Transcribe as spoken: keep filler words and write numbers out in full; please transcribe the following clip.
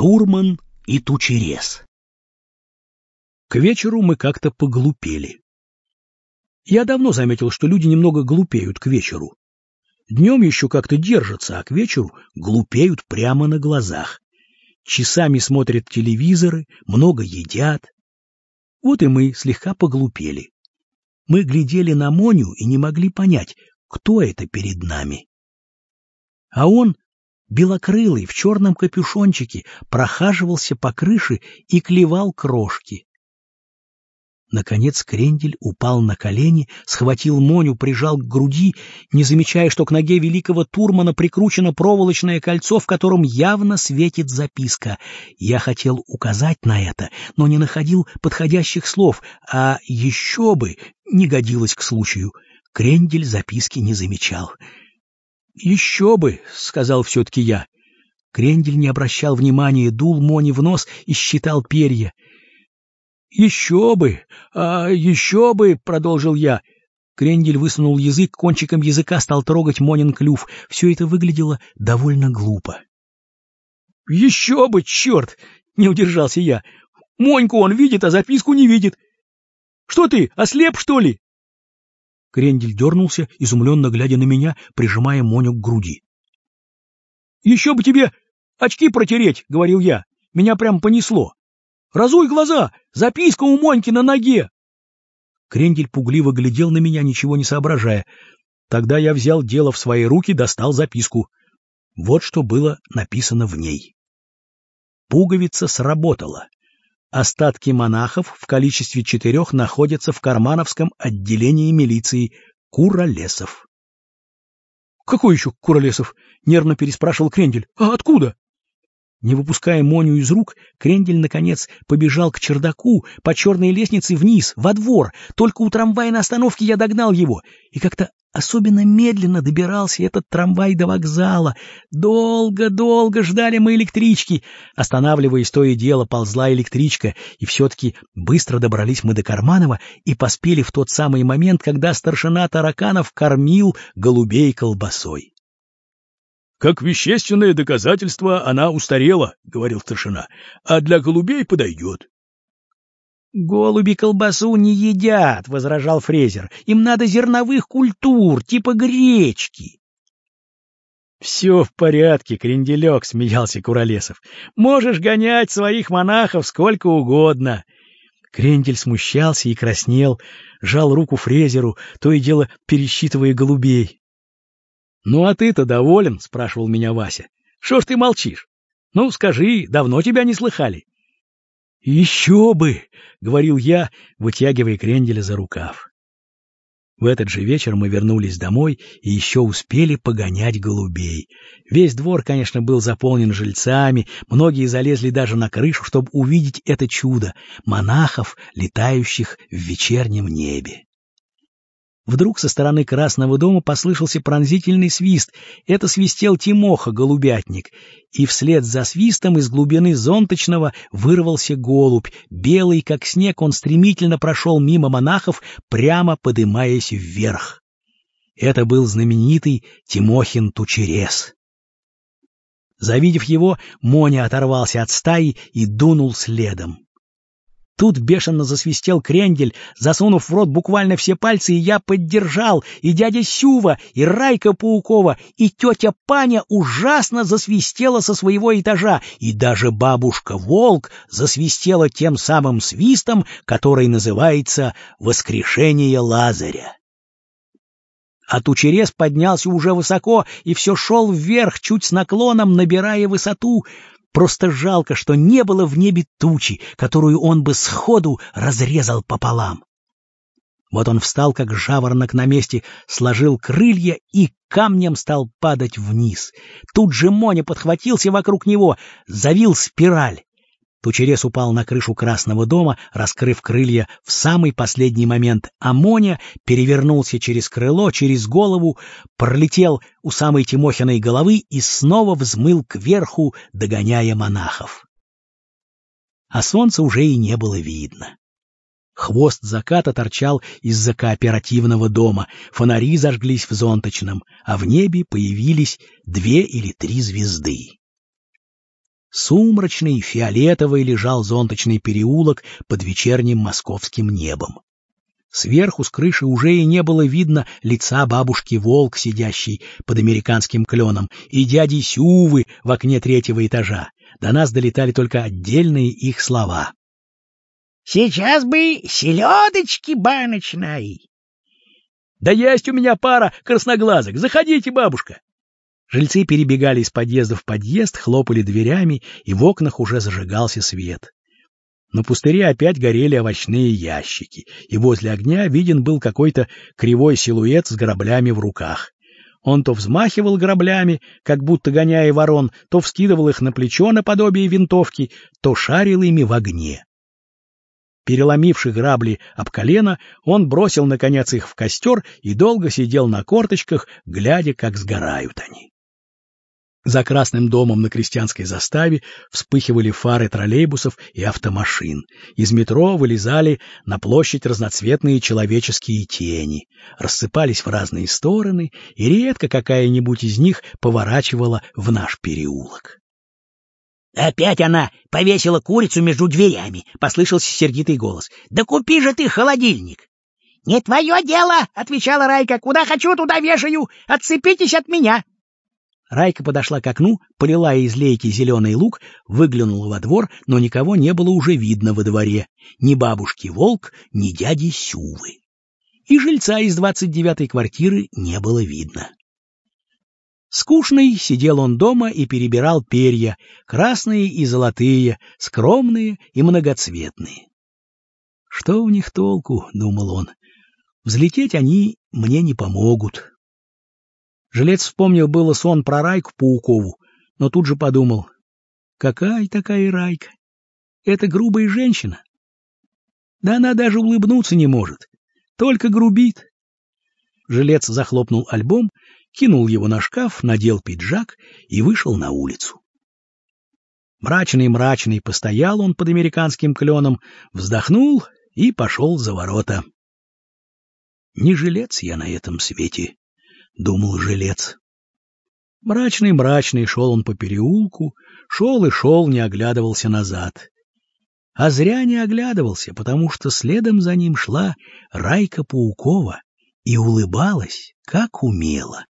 Турман и Тучерез. К вечеру мы как-то поглупели. Я давно заметил, что люди немного глупеют к вечеру. Днем еще как-то держатся, а к вечеру глупеют прямо на глазах. Часами смотрят телевизоры, много едят. Вот и мы слегка поглупели. Мы глядели на Моню и не могли понять, кто это перед нами. А он, белокрылый, в черном капюшончике, прохаживался по крыше и клевал крошки. Наконец Крендель упал на колени, схватил Моню, прижал к груди, не замечая, что к ноге великого Турмана прикручено проволочное кольцо, в котором явно светит записка. Я хотел указать на это, но не находил подходящих слов, а еще бы не годилось к случаю. Крендель записки не замечал. «Еще бы», — сказал все-таки я. Крендель не обращал внимания, дул Моне в нос и считал перья. «Еще бы! А еще бы!» — продолжил я. Крендель высунул язык, кончиком языка стал трогать Монин клюв. Все это выглядело довольно глупо. «Еще бы, черт!» — не удержался я. «Моньку он видит, а записку не видит. Что ты, ослеп, что ли?» Крендель дернулся, изумленно глядя на меня, прижимая Моню к груди. «Еще бы тебе очки протереть!» — говорил я. «Меня прям понесло. Разуй глаза! Записка у Моньки на ноге!» Крендель пугливо глядел на меня, ничего не соображая. Тогда я взял дело в свои руки, достал записку. Вот что было написано в ней. Пуговица сработала. Остатки монахов в количестве четырех находятся в Кармановском отделении милиции. Куролесов. «Какой еще Куролесов?» — нервно переспрашивал Крендель. «А откуда?» Не выпуская Моню из рук, Крендель, наконец, побежал к чердаку, по черной лестнице вниз, во двор. Только у трамвая на остановке я догнал его. И как-то особенно медленно добирался этот трамвай до вокзала. Долго-долго ждали мы электрички. Останавливаясь, то и дело ползла электричка, и все-таки быстро добрались мы до Карманова и поспели в тот самый момент, когда старшина Тараканов кормил голубей колбасой. «Как вещественное доказательство она устарела», — говорил старшина, — «а для голубей подойдет». «Голуби колбасу не едят», — возражал Фрезер. «Им надо зерновых культур, типа гречки». «Все в порядке, Кренделек», — смеялся Куролесов. «Можешь гонять своих монахов сколько угодно». Крендель смущался и краснел, жал руку Фрезеру, то и дело пересчитывая голубей. «Ну, а ты-то доволен?» — спрашивал меня Вася. «Что ж ты молчишь? Ну, скажи, давно тебя не слыхали?» «Еще бы!» — говорил я, вытягивая Кренделя за рукав. В этот же вечер мы вернулись домой и еще успели погонять голубей. Весь двор, конечно, был заполнен жильцами, многие залезли даже на крышу, чтобы увидеть это чудо — монахов, летающих в вечернем небе. Вдруг со стороны Красного дома послышался пронзительный свист. Это свистел Тимоха, голубятник. И вслед за свистом из глубины зонточного вырвался голубь. Белый, как снег, он стремительно прошел мимо монахов, прямо подымаясь вверх. Это был знаменитый Тимохин Тучерез. Завидев его, Моня оторвался от стаи и дунул следом. Тут бешено засвистел Крендель, засунув в рот буквально все пальцы, и я поддержал, и дядя Сюва, и Райка Паукова, и тетя Паня ужасно засвистела со своего этажа, и даже бабушка-волк засвистела тем самым свистом, который называется «Воскрешение Лазаря». А Тучерез поднялся уже высоко и все шел вверх, чуть с наклоном, набирая высоту. Просто жалко, что не было в небе тучи, которую он бы сходу разрезал пополам. Вот он встал, как жаворонок на месте, сложил крылья и камнем стал падать вниз. Тут же Моня подхватился вокруг него, завил спираль. Тучерез упал на крышу Красного дома, раскрыв крылья в самый последний момент, а Моня перевернулся через крыло, через голову, пролетел у самой Тимохиной головы и снова взмыл кверху, догоняя монахов. А солнца уже и не было видно. Хвост заката торчал из-за кооперативного дома, фонари зажглись в зонточном, а в небе появились две или три звезды. Сумрачный, фиолетовый лежал зонточный переулок под вечерним московским небом. Сверху с крыши уже и не было видно лица бабушки Волк, сидящей под американским кленом, и дяди Сювы в окне третьего этажа. До нас долетали только отдельные их слова. «Сейчас бы селедочки баночной!» «Да есть у меня пара красноглазок! Заходите, бабушка!» Жильцы перебегали из подъезда в подъезд, хлопали дверями, и в окнах уже зажигался свет. На пустыре опять горели овощные ящики, и возле огня виден был какой-то кривой силуэт с граблями в руках. Он то взмахивал граблями, как будто гоняя ворон, то вскидывал их на плечо наподобие винтовки, то шарил ими в огне. Переломивши грабли об колено, он бросил, наконец, их в костер и долго сидел на корточках, глядя, как сгорают они. За красным домом на Крестьянской заставе вспыхивали фары троллейбусов и автомашин. Из метро вылезали на площадь разноцветные человеческие тени, рассыпались в разные стороны, и редко какая-нибудь из них поворачивала в наш переулок. «Опять она повесила курицу между дверями», — послышался сердитый голос. «Да купи же ты холодильник!» «Не твое дело», — отвечала Райка. «Куда хочу, туда вешаю. Отцепитесь от меня». Райка подошла к окну, полила из лейки зеленый лук, выглянула во двор, но никого не было уже видно во дворе. Ни бабушки Волк, ни дяди Сювы. И жильца из двадцать девятой квартиры не было видно. Скучный сидел он дома и перебирал перья, красные и золотые, скромные и многоцветные. «Что в них толку?» — думал он. «Взлететь они мне не помогут». Жилец вспомнил было сон про Райку Паукову, но тут же подумал: какая такая Райка? Это грубая женщина. Да она даже улыбнуться не может, только грубит. Жилец захлопнул альбом, кинул его на шкаф, надел пиджак и вышел на улицу. Мрачный-мрачный постоял он под американским кленом, вздохнул и пошел за ворота. Не жилец я на этом свете, — думал жилец. Мрачный-мрачный шел он по переулку, шел и шел, не оглядывался назад. А зря не оглядывался, потому что следом за ним шла Райка Паукова и улыбалась, как умела.